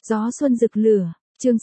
Gió xuân rực lửa, chương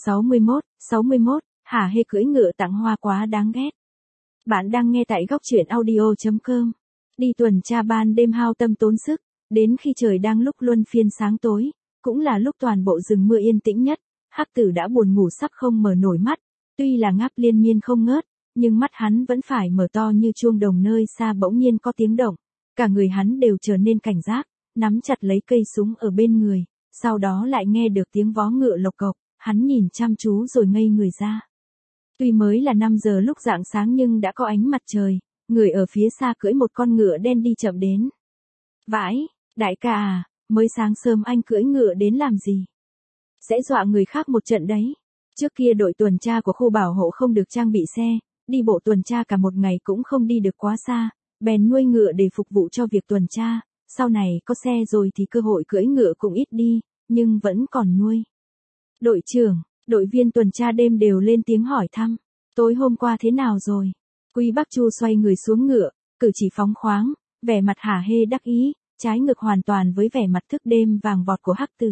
61, hả hê cưỡi ngựa tặng hoa quá đáng ghét. Bạn đang nghe tại góc truyện audio.com. Đi tuần tra ban đêm hao tâm tốn sức, đến khi trời đang lúc luân phiên sáng tối, cũng là lúc toàn bộ rừng mưa yên tĩnh nhất, Hắc Tử đã buồn ngủ sắp không mở nổi mắt, tuy là ngáp liên miên không ngớt, nhưng mắt hắn vẫn phải mở to như chuông đồng nơi xa bỗng nhiên có tiếng động, cả người hắn đều trở nên cảnh giác, nắm chặt lấy cây súng ở bên người. Sau đó lại nghe được tiếng vó ngựa lộc cộc, hắn nhìn chăm chú rồi ngây người ra. Tuy mới là 5 giờ lúc rạng sáng nhưng đã có ánh mặt trời, người ở phía xa cưỡi một con ngựa đen đi chậm đến. Vãi, đại ca à, mới sáng sớm anh cưỡi ngựa đến làm gì? Sẽ dọa người khác một trận đấy. Trước kia đội tuần tra của khu bảo hộ không được trang bị xe, đi bộ tuần tra cả một ngày cũng không đi được quá xa, bèn nuôi ngựa để phục vụ cho việc tuần tra. Sau này có xe rồi thì cơ hội cưỡi ngựa cũng ít đi, nhưng vẫn còn nuôi. Đội trưởng, đội viên tuần tra đêm đều lên tiếng hỏi thăm. Tối hôm qua thế nào rồi? Quý Bắc Chu xoay người xuống ngựa, cử chỉ phóng khoáng, vẻ mặt hả hê đắc ý, trái ngược hoàn toàn với vẻ mặt thức đêm vàng vọt của Hắc Tử.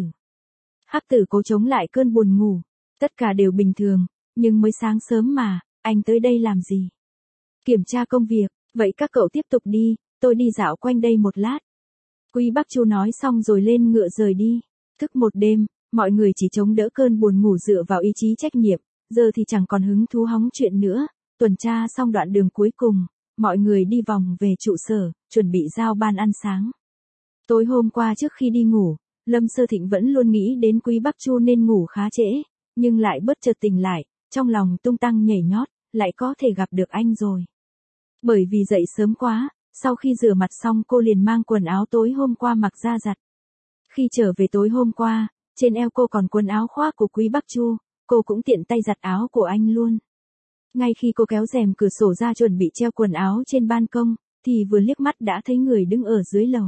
Hắc Tử cố chống lại cơn buồn ngủ. Tất cả đều bình thường, nhưng mới sáng sớm mà, anh tới đây làm gì? Kiểm tra công việc, vậy các cậu tiếp tục đi, tôi đi dạo quanh đây một lát. Quý Bắc Chu nói xong rồi lên ngựa rời đi. Thức một đêm, mọi người chỉ chống đỡ cơn buồn ngủ dựa vào ý chí trách nhiệm, giờ thì chẳng còn hứng thú hóng chuyện nữa. Tuần tra xong đoạn đường cuối cùng, mọi người đi vòng về trụ sở, chuẩn bị giao ban ăn sáng. Tối hôm qua trước khi đi ngủ, Lâm Sơ Thịnh vẫn luôn nghĩ đến Quý Bắc Chu nên ngủ khá trễ, nhưng lại bất chợt tỉnh lại, trong lòng tung tăng nhảy nhót, lại có thể gặp được anh rồi. Bởi vì dậy sớm quá, sau khi rửa mặt xong cô liền mang quần áo tối hôm qua mặc ra giặt. Khi trở về tối hôm qua, trên eo cô còn quần áo khoác của Quý Bắc Chu, cô cũng tiện tay giặt áo của anh luôn. Ngay khi cô kéo rèm cửa sổ ra chuẩn bị treo quần áo trên ban công, thì vừa liếc mắt đã thấy người đứng ở dưới lầu.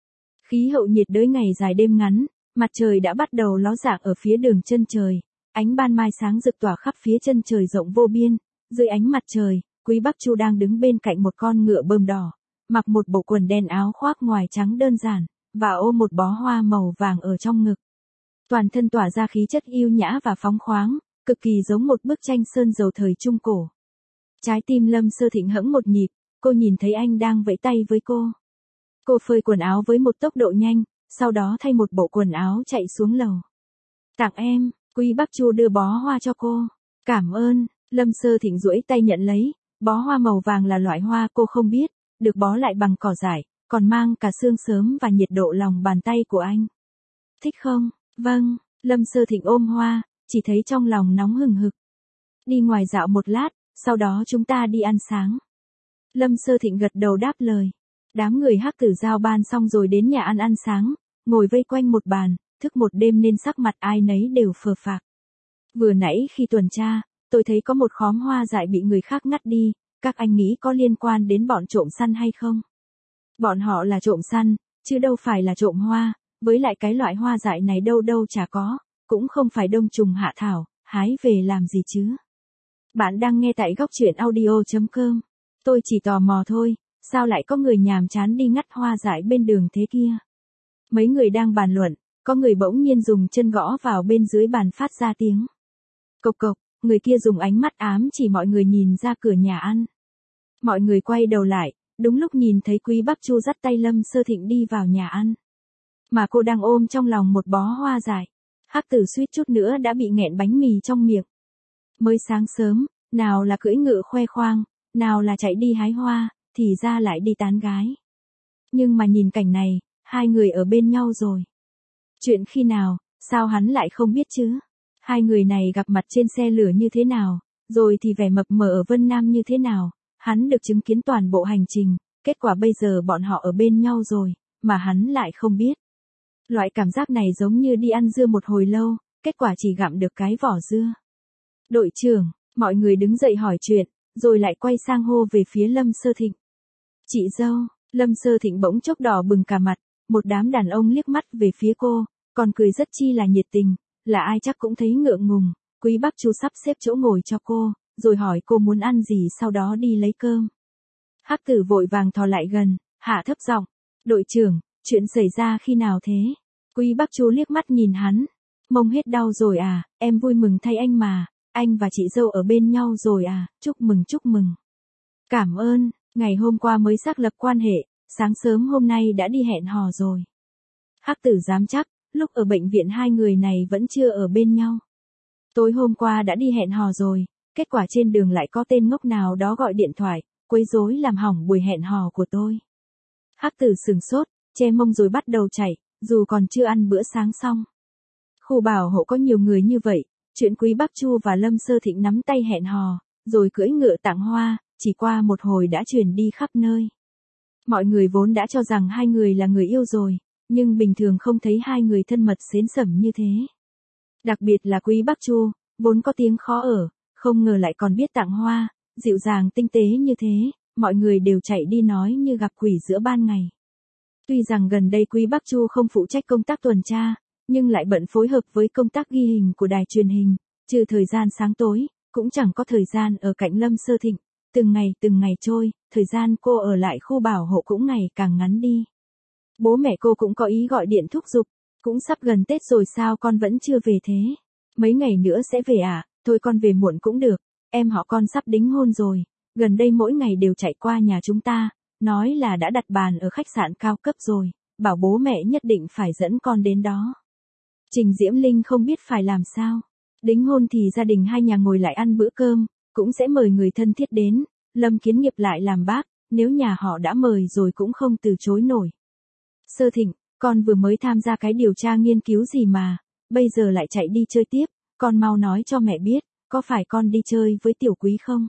Khí hậu nhiệt đới ngày dài đêm ngắn, mặt trời đã bắt đầu ló dạng ở phía đường chân trời, ánh ban mai sáng rực tỏa khắp phía chân trời rộng vô biên, dưới ánh mặt trời, Quý Bắc Chu đang đứng bên cạnh một con ngựa bờm đỏ, mặc một bộ quần đen áo khoác ngoài trắng đơn giản, và ôm một bó hoa màu vàng ở trong ngực. Toàn thân tỏa ra khí chất yêu nhã và phóng khoáng, cực kỳ giống một bức tranh sơn dầu thời Trung Cổ. Trái tim Lâm Sơ Thịnh hẫng một nhịp, cô nhìn thấy anh đang vẫy tay với cô. Cô phơi quần áo với một tốc độ nhanh, sau đó thay một bộ quần áo chạy xuống lầu. Tặng em, Quý Bắc Chu đưa bó hoa cho cô. Cảm ơn, Lâm Sơ Thịnh duỗi tay nhận lấy, bó hoa màu vàng là loại hoa cô không biết, được bó lại bằng cỏ dại, còn mang cả sương sớm và nhiệt độ lòng bàn tay của anh. Thích không? Vâng, Lâm Sơ Thịnh ôm hoa, chỉ thấy trong lòng nóng hừng hực. Đi ngoài dạo một lát, sau đó chúng ta đi ăn sáng. Lâm Sơ Thịnh gật đầu đáp lời. Đám người Hắc Tử giao ban xong rồi đến nhà ăn sáng, ngồi vây quanh một bàn, thức một đêm nên sắc mặt ai nấy đều phờ phạc. Vừa nãy khi tuần tra, tôi thấy có một khóm hoa dại bị người khác ngắt đi, các anh nghĩ có liên quan đến bọn trộm săn hay không? Bọn họ là trộm săn, chứ đâu phải là trộm hoa, với lại cái loại hoa dại này đâu đâu chả có, cũng không phải đông trùng hạ thảo, hái về làm gì chứ. Bạn đang nghe tại góc truyện audio.com. Tôi chỉ tò mò thôi, sao lại có người nhàm chán đi ngắt hoa dại bên đường thế kia? Mấy người đang bàn luận, có người bỗng nhiên dùng chân gõ vào bên dưới bàn phát ra tiếng. Cộc cộc, người kia dùng ánh mắt ám chỉ mọi người nhìn ra cửa nhà ăn. Mọi người quay đầu lại, đúng lúc nhìn thấy Quý Bắc Chu dắt tay Lâm Sơ Thịnh đi vào nhà ăn. Mà cô đang ôm trong lòng một bó hoa dại. Hắc Tử suýt chút nữa đã bị nghẹn bánh mì trong miệng. Mới sáng sớm, nào là cưỡi ngựa khoe khoang, nào là chạy đi hái hoa, thì ra lại đi tán gái. Nhưng mà nhìn cảnh này, hai người ở bên nhau rồi. Chuyện khi nào, sao hắn lại không biết chứ? Hai người này gặp mặt trên xe lửa như thế nào, rồi thì vẻ mập mờ ở Vân Nam như thế nào, hắn được chứng kiến toàn bộ hành trình, kết quả bây giờ bọn họ ở bên nhau rồi, mà hắn lại không biết. Loại cảm giác này giống như đi ăn dưa một hồi lâu, kết quả chỉ gặm được cái vỏ dưa. Đội trưởng, mọi người đứng dậy hỏi chuyện, rồi lại quay sang hô về phía Lâm Sơ Thịnh. Chị dâu, Lâm Sơ Thịnh bỗng chốc đỏ bừng cả mặt, một đám đàn ông liếc mắt về phía cô, còn cười rất chi là nhiệt tình, là ai chắc cũng thấy ngượng ngùng. Quý Bắc Chu sắp xếp chỗ ngồi cho cô, rồi hỏi cô muốn ăn gì sau đó đi lấy cơm. Hắc Tử vội vàng thò lại gần, hạ thấp giọng, đội trưởng, chuyện xảy ra khi nào thế? Quý Bắc Chu liếc mắt nhìn hắn. Mông hết đau rồi à, em vui mừng thay anh mà, anh và chị dâu ở bên nhau rồi à, chúc mừng chúc mừng. Cảm ơn, ngày hôm qua mới xác lập quan hệ, sáng sớm hôm nay đã đi hẹn hò rồi. Hắc Tử dám chắc, lúc ở bệnh viện hai người này vẫn chưa ở bên nhau. Tối hôm qua đã đi hẹn hò rồi, kết quả trên đường lại có tên ngốc nào đó gọi điện thoại, quấy rối làm hỏng buổi hẹn hò của tôi. Hắc Tử sửng sốt, che mông rồi bắt đầu chạy, dù còn chưa ăn bữa sáng xong. Khu bảo hộ có nhiều người như vậy, chuyện Quý Bắc Chu và Lâm Sơ Thịnh nắm tay hẹn hò, rồi cưỡi ngựa tặng hoa, chỉ qua một hồi đã truyền đi khắp nơi. Mọi người vốn đã cho rằng hai người là người yêu rồi, nhưng bình thường không thấy hai người thân mật xến xẩm như thế. Đặc biệt là Quý Bắc Chu, vốn có tiếng khó ở, không ngờ lại còn biết tặng hoa, dịu dàng tinh tế như thế, mọi người đều chạy đi nói như gặp quỷ giữa ban ngày. Tuy rằng gần đây Quý Bắc Chu không phụ trách công tác tuần tra, nhưng lại bận phối hợp với công tác ghi hình của đài truyền hình, trừ thời gian sáng tối, cũng chẳng có thời gian ở cạnh Lâm Sơ Thịnh. Từng ngày trôi, thời gian cô ở lại khu bảo hộ cũng ngày càng ngắn đi. Bố mẹ cô cũng có ý gọi điện thúc giục, cũng sắp gần Tết rồi sao con vẫn chưa về thế? Mấy ngày nữa sẽ về à, thôi con về muộn cũng được, em họ con sắp đính hôn rồi, gần đây mỗi ngày đều chạy qua nhà chúng ta, nói là đã đặt bàn ở khách sạn cao cấp rồi, bảo bố mẹ nhất định phải dẫn con đến đó. Trình Diễm Linh không biết phải làm sao. Đính hôn thì gia đình hai nhà ngồi lại ăn bữa cơm, cũng sẽ mời người thân thiết đến, Lâm Kiến Nghiệp lại làm bác, nếu nhà họ đã mời rồi cũng không từ chối nổi. Sơ Thịnh, con vừa mới tham gia cái điều tra nghiên cứu gì mà, bây giờ lại chạy đi chơi tiếp, con mau nói cho mẹ biết, có phải con đi chơi với Tiểu Quý không?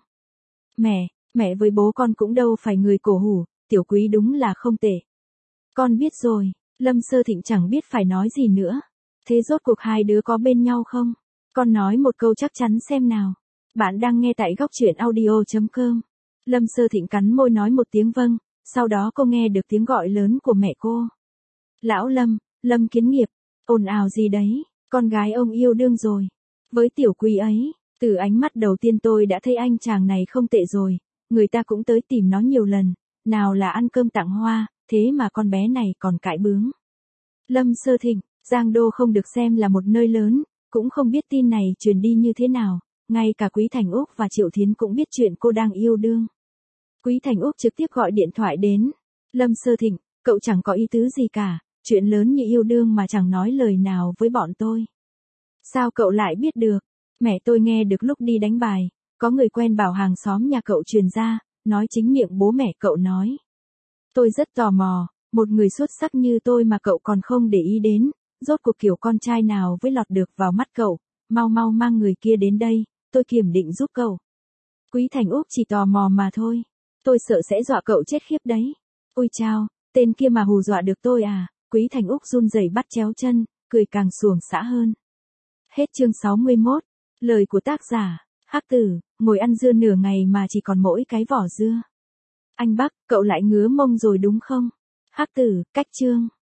Mẹ với bố con cũng đâu phải người cổ hủ, Tiểu Quý đúng là không tệ. Con biết rồi, Lâm Sơ Thịnh chẳng biết phải nói gì nữa. Thế rốt cuộc hai đứa có bên nhau không? Con nói một câu chắc chắn xem nào. Bạn đang nghe tại góc truyện audio.com. Lâm Sơ Thịnh cắn môi nói một tiếng vâng, sau đó cô nghe được tiếng gọi lớn của mẹ cô. Lão Lâm, Lâm Kiến Nghiệp, ồn ào gì đấy, con gái ông yêu đương rồi. Với Tiểu Quý ấy, từ ánh mắt đầu tiên tôi đã thấy anh chàng này không tệ rồi, người ta cũng tới tìm nó nhiều lần, nào là ăn cơm tặng hoa, thế mà con bé này còn cãi bướng. Lâm Sơ Thịnh, Giang Đô không được xem là một nơi lớn, cũng không biết tin này truyền đi như thế nào, ngay cả Quý Thành Úc và Triệu Thiến cũng biết chuyện cô đang yêu đương. Quý Thành Úc trực tiếp gọi điện thoại đến. Lâm Sơ Thịnh, cậu chẳng có ý tứ gì cả, chuyện lớn như yêu đương mà chẳng nói lời nào với bọn tôi. Sao cậu lại biết được? Mẹ tôi nghe được lúc đi đánh bài, có người quen bảo hàng xóm nhà cậu truyền ra, nói chính miệng bố mẹ cậu nói. Tôi rất tò mò, một người xuất sắc như tôi mà cậu còn không để ý đến, rốt cuộc kiểu con trai nào với lọt được vào mắt cậu, mau mang người kia đến đây, tôi kiểm định giúp cậu. Quý Thành Úc chỉ tò mò mà thôi, tôi sợ sẽ dọa cậu chết khiếp đấy. Ôi chao, tên kia mà hù dọa được tôi à, Quý Thành Úc run rẩy bắt chéo chân, cười càng xuồng xã hơn. Hết chương 61, lời của tác giả, Hắc Tử, ngồi ăn dưa nửa ngày mà chỉ còn mỗi cái vỏ dưa. Anh Bắc, cậu lại ngứa mông rồi đúng không? Hắc Tử, cách chương.